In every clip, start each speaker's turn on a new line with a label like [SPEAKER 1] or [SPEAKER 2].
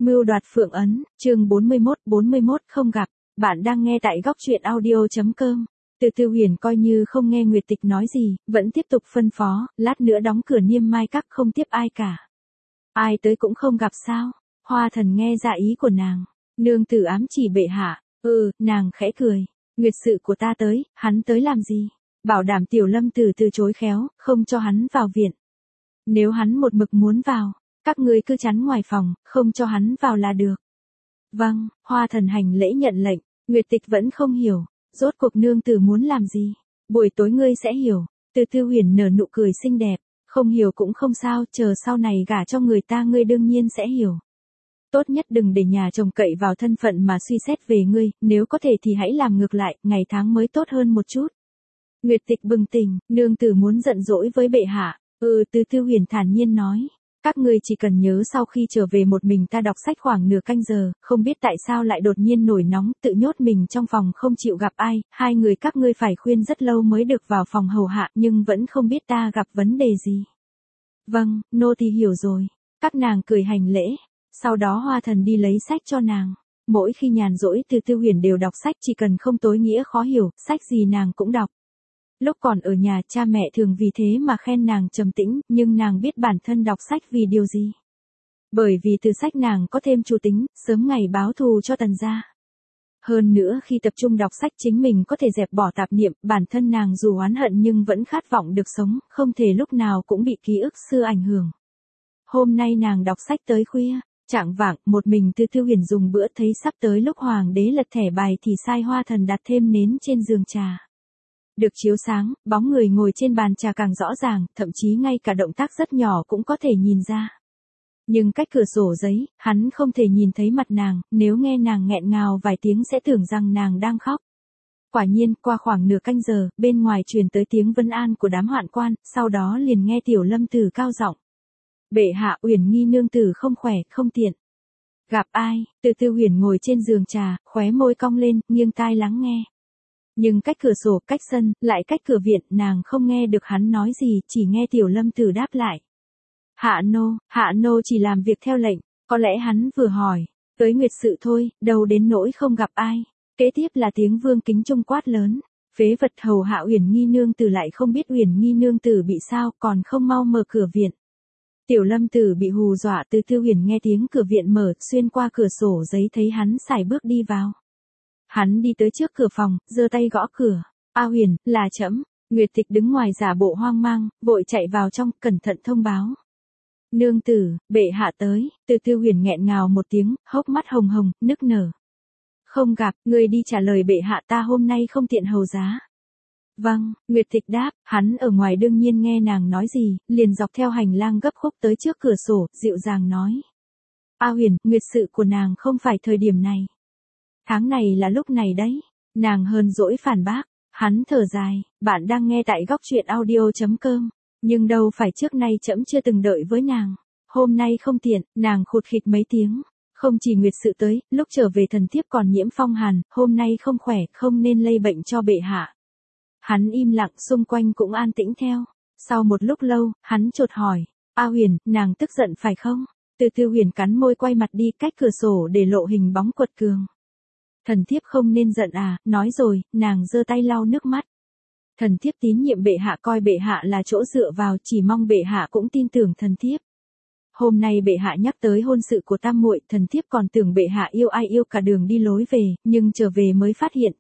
[SPEAKER 1] Mưu đoạt Phượng Ấn, chương 41 không gặp, bạn đang nghe tại góc truyện audio.com. Từ Tư Huyền coi như không nghe Nguyệt Tịch nói gì, vẫn tiếp tục phân phó, lát nữa đóng cửa Niêm Mai Các không tiếp ai cả. Ai tới cũng không gặp sao? Hoa Thần nghe ra ý của nàng, nương tử ám chỉ bệ hạ, nàng khẽ cười, nguyệt sự của ta tới, hắn tới làm gì? Bảo đảm Tiểu Lâm Tử từ chối khéo, không cho hắn vào viện. Nếu hắn một mực muốn vào, các ngươi cứ chắn ngoài phòng, không cho hắn vào là được. Vâng, Hoa Thần hành lễ nhận lệnh, Nguyệt Tịch vẫn không hiểu, rốt cuộc nương tử muốn làm gì? Buổi tối ngươi sẽ hiểu. Từ Tư Huyền nở nụ cười xinh đẹp, không hiểu cũng không sao, chờ sau này gả cho người ta ngươi đương nhiên sẽ hiểu. Tốt nhất đừng để nhà chồng cậy vào thân phận mà suy xét về ngươi, nếu có thể thì hãy làm ngược lại, ngày tháng mới tốt hơn một chút. Nguyệt Tịch bừng tỉnh, nương tử muốn giận dỗi với bệ hạ. Từ Tư Huyền thản nhiên nói. Các ngươi chỉ cần nhớ sau khi trở về một mình ta đọc sách khoảng nửa canh giờ, không biết tại sao lại đột nhiên nổi nóng, tự nhốt mình trong phòng không chịu gặp ai, hai người các ngươi phải khuyên rất lâu mới được vào phòng hầu hạ nhưng vẫn không biết ta gặp vấn đề gì. Vâng, nô tỳ hiểu rồi. Các nàng cười hành lễ, sau đó Hoa Thần đi lấy sách cho nàng. Mỗi khi nhàn rỗi Từ Tư Huyền đều đọc sách, chỉ cần không tối nghĩa khó hiểu, sách gì nàng cũng đọc. Lúc còn ở nhà cha mẹ thường vì thế mà khen nàng trầm tĩnh, nhưng nàng biết bản thân đọc sách vì điều gì. Bởi vì từ sách nàng có thêm chủ tính, sớm ngày báo thù cho Tần gia. Hơn nữa khi tập trung đọc sách chính mình có thể dẹp bỏ tạp niệm, bản thân nàng dù oán hận nhưng vẫn khát vọng được sống, không thể lúc nào cũng bị ký ức xưa ảnh hưởng. Hôm nay nàng đọc sách tới khuya, chạng vạng, một mình Từ Tư Huyền dùng bữa thấy sắp tới lúc hoàng đế lật thẻ bài thì sai Hoa Thần đặt thêm nến trên giường trà. Được chiếu sáng, bóng người ngồi trên bàn trà càng rõ ràng, thậm chí ngay cả động tác rất nhỏ cũng có thể nhìn ra. Nhưng cách cửa sổ giấy, hắn không thể nhìn thấy mặt nàng, nếu nghe nàng nghẹn ngào vài tiếng sẽ tưởng rằng nàng đang khóc. Quả nhiên, qua khoảng nửa canh giờ, bên ngoài truyền tới tiếng vân an của đám hoạn quan, sau đó liền nghe Tiểu Lâm Tử cao giọng. Bệ hạ, Uyển Nghi nương tử không khỏe, không tiện. Gặp ai? Từ Tư Huyền ngồi trên giường trà, khóe môi cong lên, nghiêng tai lắng nghe. Nhưng cách cửa sổ, cách sân, lại cách cửa viện, nàng không nghe được hắn nói gì, chỉ nghe Tiểu Lâm Tử đáp lại. Hạ nô chỉ làm việc theo lệnh, có lẽ hắn vừa hỏi, tới nguyệt sự thôi, đâu đến nỗi không gặp ai. Kế tiếp là tiếng Vương Kính Trung quát lớn, phế vật hầu hạ Uyển Nghi nương tử lại không biết Uyển Nghi nương tử bị sao, còn không mau mở cửa viện. Tiểu Lâm Tử bị hù dọa, Từ Tư Huyền nghe tiếng cửa viện mở, xuyên qua cửa sổ giấy thấy hắn sải bước đi vào. Hắn đi tới trước cửa phòng, giơ tay gõ cửa. A Huyền, là trẫm. Nguyệt Tịch đứng ngoài giả bộ hoang mang, vội chạy vào trong, cẩn thận thông báo. Nương tử, bệ hạ tới. Từ Tư Huyền nghẹn ngào một tiếng, hốc mắt hồng hồng, nức nở. Không gặp, người đi trả lời bệ hạ ta hôm nay không tiện hầu giá. Vâng, Nguyệt Tịch đáp, hắn ở ngoài đương nhiên nghe nàng nói gì, liền dọc theo hành lang gấp khúc tới trước cửa sổ, dịu dàng nói. A Huyền, nguyệt sự của nàng không phải thời điểm này. Tháng này là lúc này đấy. Nàng hờn dỗi phản bác. Hắn thở dài, bạn đang nghe tại góc truyện audio.com. Nhưng đâu phải trước nay trẫm chưa từng đợi với nàng. Hôm nay không tiện, nàng khụt khịt mấy tiếng. Không chỉ nguyệt sự tới, lúc trở về thần thiếp còn nhiễm phong hàn, hôm nay không khỏe, không nên lây bệnh cho bệ hạ. Hắn im lặng, xung quanh cũng an tĩnh theo. Sau một lúc lâu, hắn chột hỏi. A Huyền, nàng tức giận phải không? Từ Tư Huyền cắn môi quay mặt đi cách cửa sổ để lộ hình bóng quật cường. Thần thiếp không nên giận à, nói rồi, nàng giơ tay lau nước mắt. Thần thiếp tín nhiệm bệ hạ, coi bệ hạ là chỗ dựa vào, chỉ mong bệ hạ cũng tin tưởng thần thiếp. Hôm nay bệ hạ nhắc tới hôn sự của tam muội, thần thiếp còn tưởng bệ hạ yêu ai yêu cả đường đi lối về, nhưng trở về mới phát hiện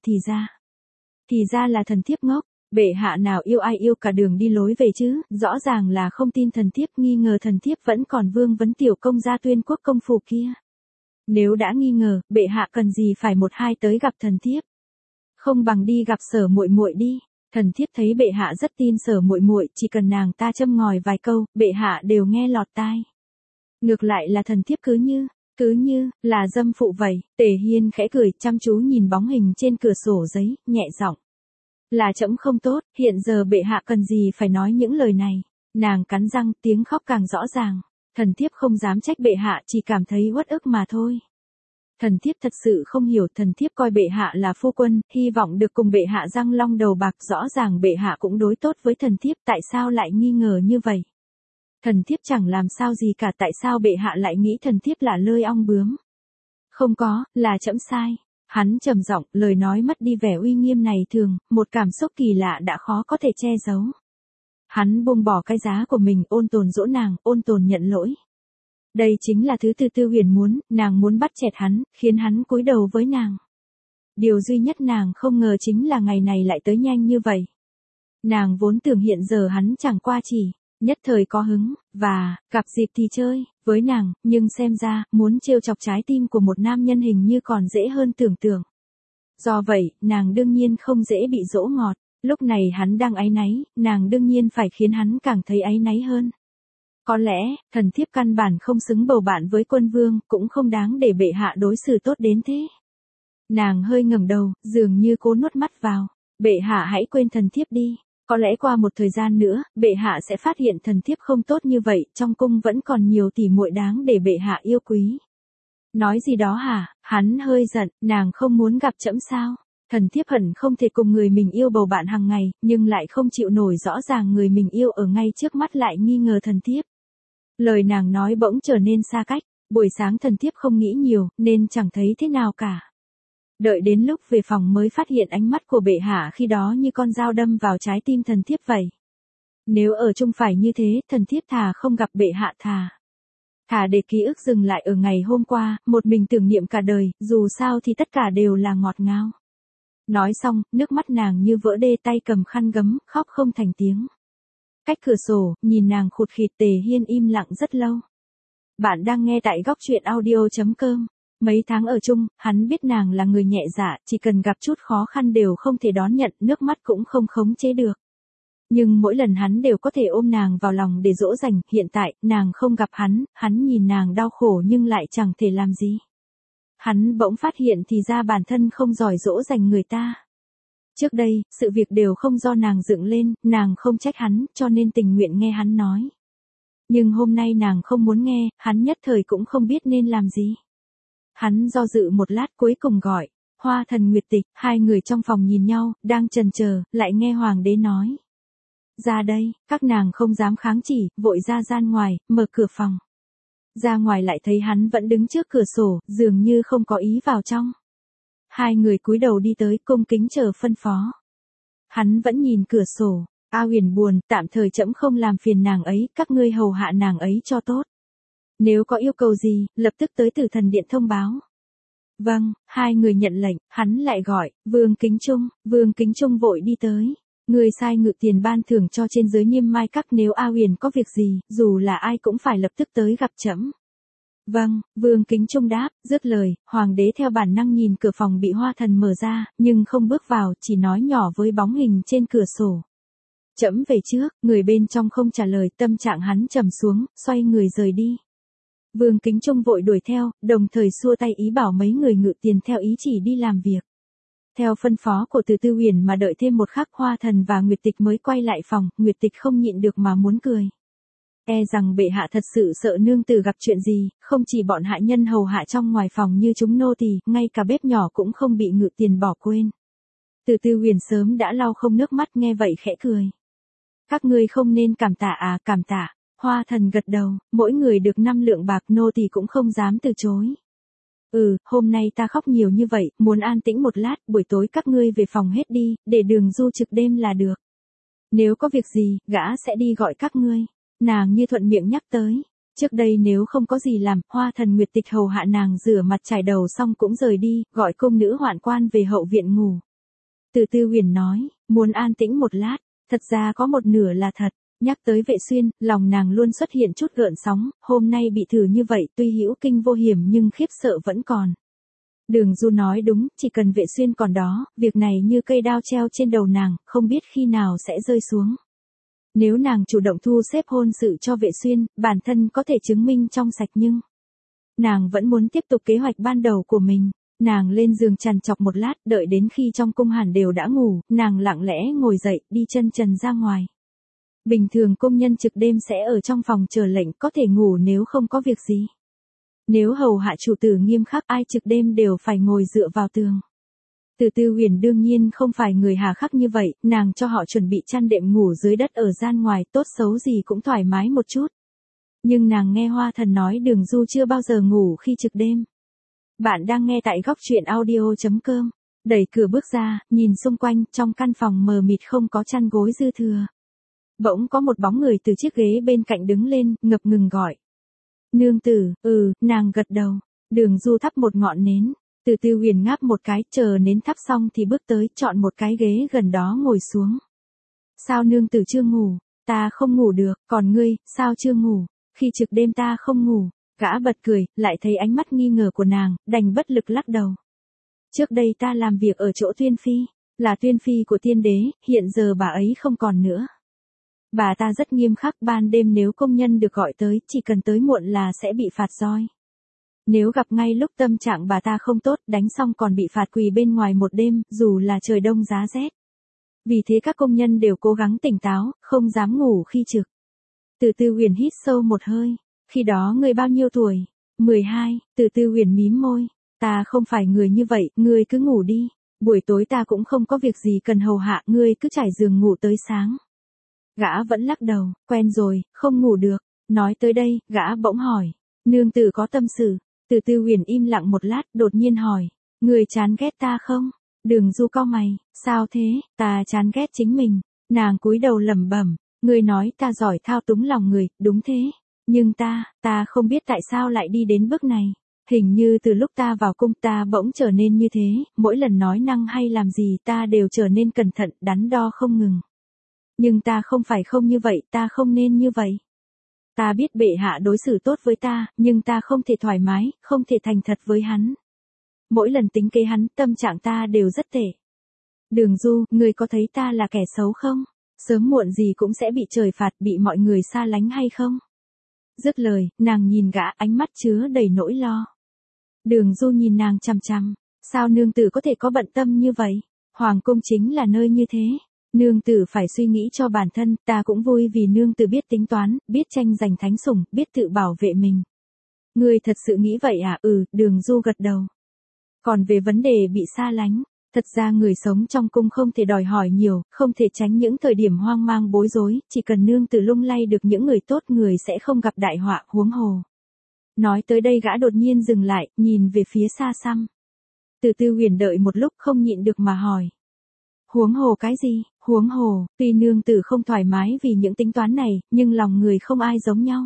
[SPEAKER 1] thì ra là thần thiếp ngốc. Bệ hạ nào yêu ai yêu cả đường đi lối về chứ, rõ ràng là không tin thần thiếp, nghi ngờ thần thiếp vẫn còn vương vấn tiểu công gia Tuyên Quốc công phủ kia. Nếu đã nghi ngờ, bệ hạ cần gì phải một hai tới gặp thần thiếp? Không bằng đi gặp Sở muội muội đi. Thần thiếp thấy bệ hạ rất tin Sở muội muội, chỉ cần nàng ta châm ngòi vài câu, bệ hạ đều nghe lọt tai. Ngược lại là thần thiếp cứ như là dâm phụ vậy. Tề Hiên khẽ cười, chăm chú nhìn bóng hình trên cửa sổ giấy, nhẹ giọng. Là trẫm không tốt, hiện giờ bệ hạ cần gì phải nói những lời này. Nàng cắn răng, tiếng khóc càng rõ ràng. Thần thiếp không dám trách bệ hạ, chỉ cảm thấy uất ức mà thôi. Thần thiếp thật sự không hiểu, thần thiếp coi bệ hạ là phu quân, hy vọng được cùng bệ hạ răng long đầu bạc, rõ ràng bệ hạ cũng đối tốt với thần thiếp, tại sao lại nghi ngờ như vậy? Thần thiếp chẳng làm sao gì cả, tại sao bệ hạ lại nghĩ thần thiếp là lơi ong bướm? Không có, là trẫm sai. Hắn trầm giọng, lời nói mất đi vẻ uy nghiêm này thường, một cảm xúc kỳ lạ đã khó có thể che giấu. Hắn buông bỏ cái giá của mình, ôn tồn dỗ nàng, ôn tồn nhận lỗi. Đây chính là thứ Từ Tư Huyền muốn, nàng muốn bắt chẹt hắn, khiến hắn cúi đầu với nàng. Điều duy nhất nàng không ngờ chính là ngày này lại tới nhanh như vậy. Nàng vốn tưởng hiện giờ hắn chẳng qua chỉ nhất thời có hứng, và gặp dịp thì chơi với nàng, nhưng xem ra, muốn trêu chọc trái tim của một nam nhân hình như còn dễ hơn tưởng tượng. Do vậy, nàng đương nhiên không dễ bị dỗ ngọt, lúc này hắn đang áy náy, nàng đương nhiên phải khiến hắn càng thấy áy náy hơn. Có lẽ, thần thiếp căn bản không xứng bầu bạn với quân vương, cũng không đáng để bệ hạ đối xử tốt đến thế. Nàng hơi ngẩng đầu, dường như cố nuốt mắt vào. Bệ hạ hãy quên thần thiếp đi. Có lẽ qua một thời gian nữa, bệ hạ sẽ phát hiện thần thiếp không tốt như vậy, trong cung vẫn còn nhiều tỷ muội đáng để bệ hạ yêu quý. Nói gì đó hả? Hắn hơi giận, nàng không muốn gặp trẫm sao? Thần thiếp hận không thể cùng người mình yêu bầu bạn hàng ngày, nhưng lại không chịu nổi rõ ràng người mình yêu ở ngay trước mắt lại nghi ngờ thần thiếp. Lời nàng nói bỗng trở nên xa cách, buổi sáng thần thiếp không nghĩ nhiều, nên chẳng thấy thế nào cả. Đợi đến lúc về phòng mới phát hiện ánh mắt của bệ hạ khi đó như con dao đâm vào trái tim thần thiếp vậy. Nếu ở chung phải như thế, thần thiếp thà không gặp bệ hạ thà để ký ức dừng lại ở ngày hôm qua, một mình tưởng niệm cả đời, dù sao thì tất cả đều là ngọt ngào. Nói xong, nước mắt nàng như vỡ đê, tay cầm khăn gấm, khóc không thành tiếng. Cách cửa sổ, nhìn nàng khụt khịt, Tề Hiên im lặng rất lâu. Bạn đang nghe tại góc truyện audio.com. Mấy tháng ở chung, hắn biết nàng là người nhẹ dạ, chỉ cần gặp chút khó khăn đều không thể đón nhận, nước mắt cũng không khống chế được. Nhưng mỗi lần hắn đều có thể ôm nàng vào lòng để dỗ dành, hiện tại, nàng không gặp hắn nhìn nàng đau khổ nhưng lại chẳng thể làm gì. Hắn bỗng phát hiện thì ra bản thân không giỏi dỗ dành người ta. Trước đây, sự việc đều không do nàng dựng lên, nàng không trách hắn, cho nên tình nguyện nghe hắn nói. Nhưng hôm nay nàng không muốn nghe, hắn nhất thời cũng không biết nên làm gì. Hắn do dự một lát cuối cùng gọi, Hoa Thần Nguyệt Tịch, hai người trong phòng nhìn nhau, đang chần chờ, lại nghe hoàng đế nói. Ra đây, các nàng không dám kháng chỉ, vội ra gian ngoài, mở cửa phòng. Ra ngoài lại thấy hắn vẫn đứng trước cửa sổ, dường như không có ý vào trong. Hai người cúi đầu đi tới, cung kính chờ phân phó. Hắn vẫn nhìn cửa sổ, A Huyền buồn, tạm thời trẫm không làm phiền nàng ấy, các ngươi hầu hạ nàng ấy cho tốt. Nếu có yêu cầu gì, lập tức tới Tử Thần Điện thông báo. Vâng, hai người nhận lệnh, hắn lại gọi, Vương Kính Trung vội đi tới. Người sai ngự tiền ban thưởng cho trên dưới Niêm Mai Các, nếu A Huyền có việc gì, dù là ai cũng phải lập tức tới gặp trẫm. Vâng, Vương Kính Trung đáp, dứt lời, hoàng đế theo bản năng nhìn cửa phòng bị Hoa Thần mở ra, nhưng không bước vào, chỉ nói nhỏ với bóng hình trên cửa sổ. Trẫm về trước, người bên trong không trả lời, tâm trạng hắn trầm xuống, xoay người rời đi. Vương Kính Trung vội đuổi theo, đồng thời xua tay ý bảo mấy người ngự tiền theo ý chỉ đi làm việc. Theo phân phó của Từ Tư Huyền mà đợi thêm một khắc, Hoa Thần và Nguyệt Tịch mới quay lại phòng, Nguyệt Tịch không nhịn được mà muốn cười. E rằng bệ hạ thật sự sợ nương tử gặp chuyện gì, không chỉ bọn hạ nhân hầu hạ trong ngoài phòng như chúng nô tỳ, ngay cả bếp nhỏ cũng không bị ngự tiền bỏ quên. Từ Tư Huyền sớm đã lau không nước mắt, nghe vậy khẽ cười. Các ngươi không nên cảm tạ à? Cảm tạ. Hoa Thần gật đầu, mỗi người được 5 lượng bạc, nô tỳ cũng không dám từ chối. Hôm nay ta khóc nhiều như vậy, muốn an tĩnh một lát, buổi tối các ngươi về phòng hết đi, để Đường Du trực đêm là được. Nếu có việc gì, gã sẽ đi gọi các ngươi. Nàng như thuận miệng nhắc tới. Trước đây nếu không có gì làm, Hoa Thần Nguyệt Tịch hầu hạ nàng rửa mặt chải đầu xong cũng rời đi, gọi cung nữ hoạn quan về hậu viện ngủ. Từ Tư Huyền nói, muốn an tĩnh một lát, thật ra có một nửa là thật. Nhắc tới Vệ Xuyên, lòng nàng luôn xuất hiện chút gợn sóng, hôm nay bị thử như vậy tuy hữu kinh vô hiểm nhưng khiếp sợ vẫn còn. Đường Du nói đúng, chỉ cần Vệ Xuyên còn đó, việc này như cây đao treo trên đầu nàng, không biết khi nào sẽ rơi xuống. Nếu nàng chủ động thu xếp hôn sự cho Vệ Xuyên, bản thân có thể chứng minh trong sạch nhưng nàng vẫn muốn tiếp tục kế hoạch ban đầu của mình. Nàng lên giường trằn trọc một lát, đợi đến khi trong cung hẳn đều đã ngủ, nàng lặng lẽ ngồi dậy, đi chân trần ra ngoài. Bình thường công nhân trực đêm sẽ ở trong phòng chờ lệnh, có thể ngủ nếu không có việc gì. Nếu hầu hạ chủ tử nghiêm khắc, ai trực đêm đều phải ngồi dựa vào tường. Từ Tư Huyền đương nhiên không phải người hà khắc như vậy, nàng cho họ chuẩn bị chăn đệm ngủ dưới đất ở gian ngoài, tốt xấu gì cũng thoải mái một chút. Nhưng nàng nghe Hoa Thần nói Đường Du chưa bao giờ ngủ khi trực đêm. Bạn đang nghe tại góc truyện audio.com. Đẩy cửa bước ra, nhìn xung quanh, trong căn phòng mờ mịt không có chăn gối dư thừa. Bỗng có một bóng người từ chiếc ghế bên cạnh đứng lên, ngập ngừng gọi. Nương tử, nàng gật đầu. Đường Du thắp một ngọn nến. Từ Tư Huyền ngáp một cái, chờ nến thắp xong thì bước tới, chọn một cái ghế gần đó ngồi xuống. Sao nương tử chưa ngủ? Ta không ngủ được, còn ngươi, sao chưa ngủ? Khi trực đêm ta không ngủ. Gã bật cười, lại thấy ánh mắt nghi ngờ của nàng, đành bất lực lắc đầu. Trước đây ta làm việc ở chỗ Tuyên Phi, là Tuyên Phi của Tiên Đế, hiện giờ bà ấy không còn nữa. Bà ta rất nghiêm khắc, ban đêm nếu công nhân được gọi tới, chỉ cần tới muộn là sẽ bị phạt roi. Nếu gặp ngay lúc tâm trạng bà ta không tốt, đánh xong còn bị phạt quỳ bên ngoài một đêm, dù là trời đông giá rét. Vì thế các công nhân đều cố gắng tỉnh táo, không dám ngủ khi trực. Từ Tư Huyền hít sâu một hơi. Khi đó ngươi bao nhiêu tuổi? 12, Từ Tư Huyền mím môi. Ta không phải người như vậy, ngươi cứ ngủ đi. Buổi tối ta cũng không có việc gì cần hầu hạ, ngươi cứ trải giường ngủ tới sáng. Gã vẫn lắc đầu, quen rồi, không ngủ được. Nói tới đây, gã bỗng hỏi. Nương tử có tâm sự. Từ Tư Huyền im lặng một lát, đột nhiên hỏi. Ngươi chán ghét ta không? Đường Du cau mày. Sao thế? Ta chán ghét chính mình. Nàng cúi đầu lẩm bẩm. Ngươi nói ta giỏi thao túng lòng người, đúng thế. Nhưng ta không biết tại sao lại đi đến bước này. Hình như từ lúc ta vào cung ta bỗng trở nên như thế, mỗi lần nói năng hay làm gì ta đều trở nên cẩn thận, đắn đo không ngừng. Nhưng ta không phải không như vậy, ta không nên như vậy. Ta biết bệ hạ đối xử tốt với ta, nhưng ta không thể thoải mái, không thể thành thật với hắn. Mỗi lần tính kế hắn, tâm trạng ta đều rất tệ. Đường Du, ngươi có thấy ta là kẻ xấu không? Sớm muộn gì cũng sẽ bị trời phạt, bị mọi người xa lánh hay không? Dứt lời, nàng nhìn gã, ánh mắt chứa đầy nỗi lo. Đường Du nhìn nàng chằm chằm. Sao nương tử có thể có bận tâm như vậy? Hoàng cung chính là nơi như thế. Nương tử phải suy nghĩ cho bản thân, ta cũng vui vì nương tử biết tính toán, biết tranh giành thánh sủng, biết tự bảo vệ mình. Ngươi thật sự nghĩ vậy à? Đường Du gật đầu. Còn về vấn đề bị xa lánh, thật ra người sống trong cung không thể đòi hỏi nhiều, không thể tránh những thời điểm hoang mang bối rối, chỉ cần nương tử lung lay được những người tốt người sẽ không gặp đại họa, huống hồ. Nói tới đây gã đột nhiên dừng lại, nhìn về phía xa xăm. Từ Tư Huyền đợi một lúc không nhịn được mà hỏi. Huống hồ cái gì? Huống hồ, tuy nương tử không thoải mái vì những tính toán này, nhưng lòng người không ai giống nhau.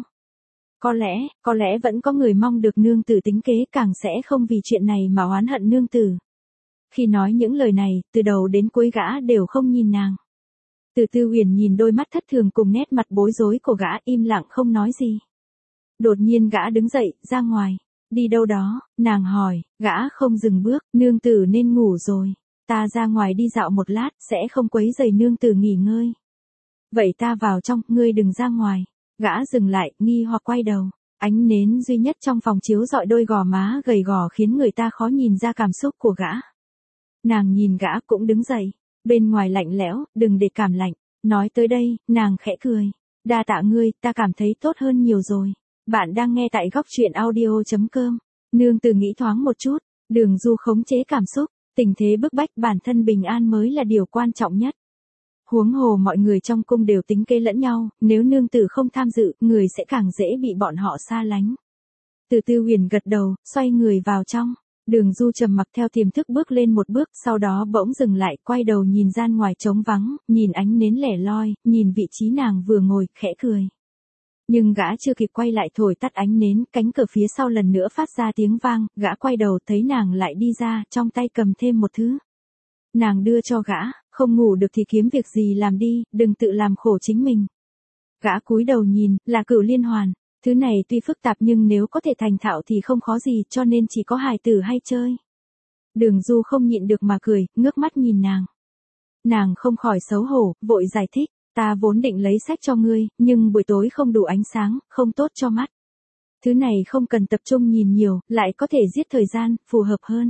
[SPEAKER 1] Có lẽ vẫn có người mong được nương tử tính kế, càng sẽ không vì chuyện này mà oán hận nương tử. Khi nói những lời này, từ đầu đến cuối gã đều không nhìn nàng. Từ Tư Huyền nhìn đôi mắt thất thường cùng nét mặt bối rối của gã, im lặng không nói gì. Đột nhiên gã đứng dậy, ra ngoài. Đi đâu đó? Nàng hỏi. Gã không dừng bước. Nương tử nên ngủ rồi. Ta ra ngoài đi dạo một lát, sẽ không quấy rầy nương tử nghỉ ngơi. Vậy ta vào trong, ngươi đừng ra ngoài. Gã dừng lại, nghi hoặc quay đầu. Ánh nến duy nhất trong phòng chiếu rọi đôi gò má gầy gò khiến người ta khó nhìn ra cảm xúc của gã. Nàng nhìn gã cũng đứng dậy. Bên ngoài lạnh lẽo, đừng để cảm lạnh. Nói tới đây, nàng khẽ cười. Đa tạ ngươi, ta cảm thấy tốt hơn nhiều rồi. Bạn đang nghe tại góc truyện audio.com. Nương tử nghĩ thoáng một chút. Đường Du khống chế cảm xúc. Tình thế bức bách, bản thân bình an mới là điều quan trọng nhất. Huống hồ mọi người trong cung đều tính kế lẫn nhau, nếu nương tử không tham dự, người sẽ càng dễ bị bọn họ xa lánh. Từ Tư Huyền gật đầu, xoay người vào trong. Đường Du trầm mặc theo tiềm thức bước lên một bước, sau đó bỗng dừng lại, quay đầu nhìn gian ngoài trống vắng, nhìn ánh nến lẻ loi, nhìn vị trí nàng vừa ngồi, khẽ cười. Nhưng gã chưa kịp quay lại thổi tắt ánh nến, cánh cửa phía sau lần nữa phát ra tiếng vang, gã quay đầu thấy nàng lại đi ra, trong tay cầm thêm một thứ. Nàng đưa cho gã, không ngủ được thì kiếm việc gì làm đi, đừng tự làm khổ chính mình. Gã cúi đầu nhìn, là Cửu Liên Hoàn, thứ này tuy phức tạp nhưng nếu có thể thành thạo thì không khó gì, cho nên chỉ có hài tử hay chơi. Đường Du không nhịn được mà cười, ngước mắt nhìn nàng. Nàng không khỏi xấu hổ, vội giải thích. Ta vốn định lấy sách cho ngươi, nhưng buổi tối không đủ ánh sáng, không tốt cho mắt. Thứ này không cần tập trung nhìn nhiều, lại có thể giết thời gian, phù hợp hơn.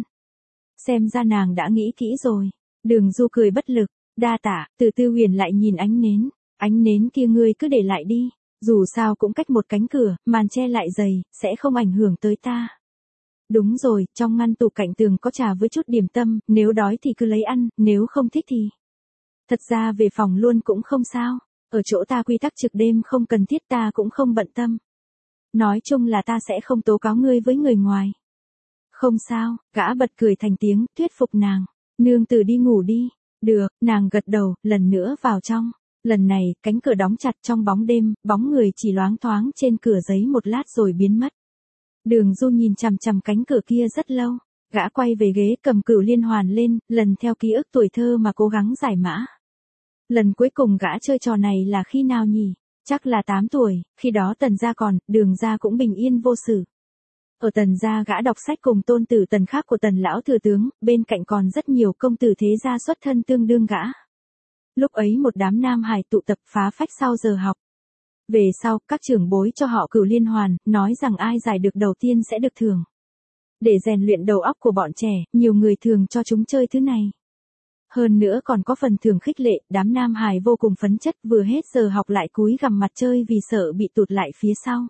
[SPEAKER 1] Xem ra nàng đã nghĩ kỹ rồi. Đường Du cười bất lực. Đa tạ. Từ Tư Huyền lại nhìn ánh nến. Ánh nến kia ngươi cứ để lại đi. Dù sao cũng cách một cánh cửa, màn che lại dày, sẽ không ảnh hưởng tới ta. Đúng rồi, trong ngăn tủ cạnh tường có trà với chút điểm tâm, nếu đói thì cứ lấy ăn, nếu không thích thì... Thật ra về phòng luôn cũng không sao. Ở chỗ ta quy tắc trực đêm không cần thiết, ta cũng không bận tâm. Nói chung là ta sẽ không tố cáo ngươi với người ngoài. Không sao, gã bật cười thành tiếng, thuyết phục nàng. Nương tử đi ngủ đi. Được, nàng gật đầu, lần nữa vào trong. Lần này, cánh cửa đóng chặt trong bóng đêm, bóng người chỉ loáng thoáng trên cửa giấy một lát rồi biến mất. Đường Du nhìn chằm chằm cánh cửa kia rất lâu. Gã quay về ghế cầm cửu liên hoàn lên, lần theo ký ức tuổi thơ mà cố gắng giải mã. Lần cuối cùng gã chơi trò này là khi nào nhỉ? Chắc là 8 tuổi, khi đó Tần gia còn, Đường gia cũng bình yên vô sự. Ở Tần gia gã đọc sách cùng tôn tử Tần khác của Tần lão thừa tướng, bên cạnh còn rất nhiều công tử thế gia xuất thân tương đương gã. Lúc ấy một đám nam hài tụ tập phá phách sau giờ học. Về sau, các trưởng bối cho họ cửu liên hoàn, nói rằng ai giải được đầu tiên sẽ được thưởng. Để rèn luyện đầu óc của bọn trẻ, nhiều người thường cho chúng chơi thứ này. Hơn nữa còn có phần thưởng khích lệ, đám nam hài vô cùng phấn chất, vừa hết giờ học lại cúi gằm mặt chơi vì sợ bị tụt lại phía sau.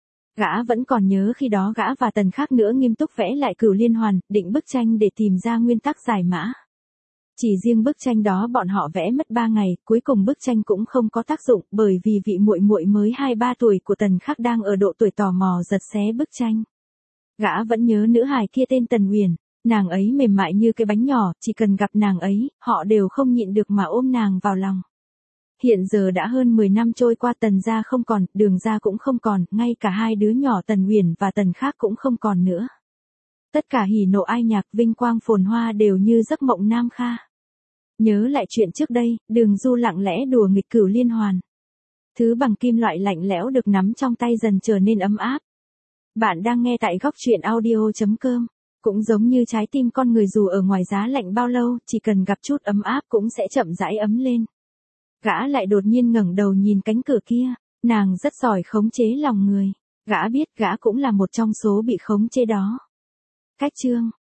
[SPEAKER 1] Gã vẫn còn nhớ khi đó gã và Tần khác nữa nghiêm túc vẽ lại cửu liên hoàn, định bức tranh để tìm ra nguyên tắc giải mã. Chỉ riêng bức tranh đó bọn họ vẽ mất 3 ngày, cuối cùng bức tranh cũng không có tác dụng, bởi vì vị muội muội mới 2-3 tuổi của Tần khác đang ở độ tuổi tò mò giật xé bức tranh. Gã vẫn nhớ nữ hài kia tên Tần Uyển, nàng ấy mềm mại như cái bánh nhỏ, chỉ cần gặp nàng ấy, họ đều không nhịn được mà ôm nàng vào lòng. Hiện giờ đã hơn 10 năm trôi qua, Tần gia không còn, Đường gia cũng không còn, ngay cả hai đứa nhỏ Tần Uyển và Tần khác cũng không còn nữa. Tất cả hỉ nộ ai nhạc, vinh quang phồn hoa đều như giấc mộng nam kha. Nhớ lại chuyện trước đây, Đường Du lặng lẽ đùa nghịch cửu liên hoàn. Thứ bằng kim loại lạnh lẽo được nắm trong tay dần trở nên ấm áp. Bạn đang nghe tại góc truyện audio.com. Cũng giống như trái tim con người, dù ở ngoài giá lạnh bao lâu, chỉ cần gặp chút ấm áp cũng sẽ chậm rãi ấm lên. Gã lại đột nhiên ngẩng đầu nhìn cánh cửa kia, nàng rất giỏi khống chế lòng người. Gã biết gã cũng là một trong số bị khống chế đó. Cách chương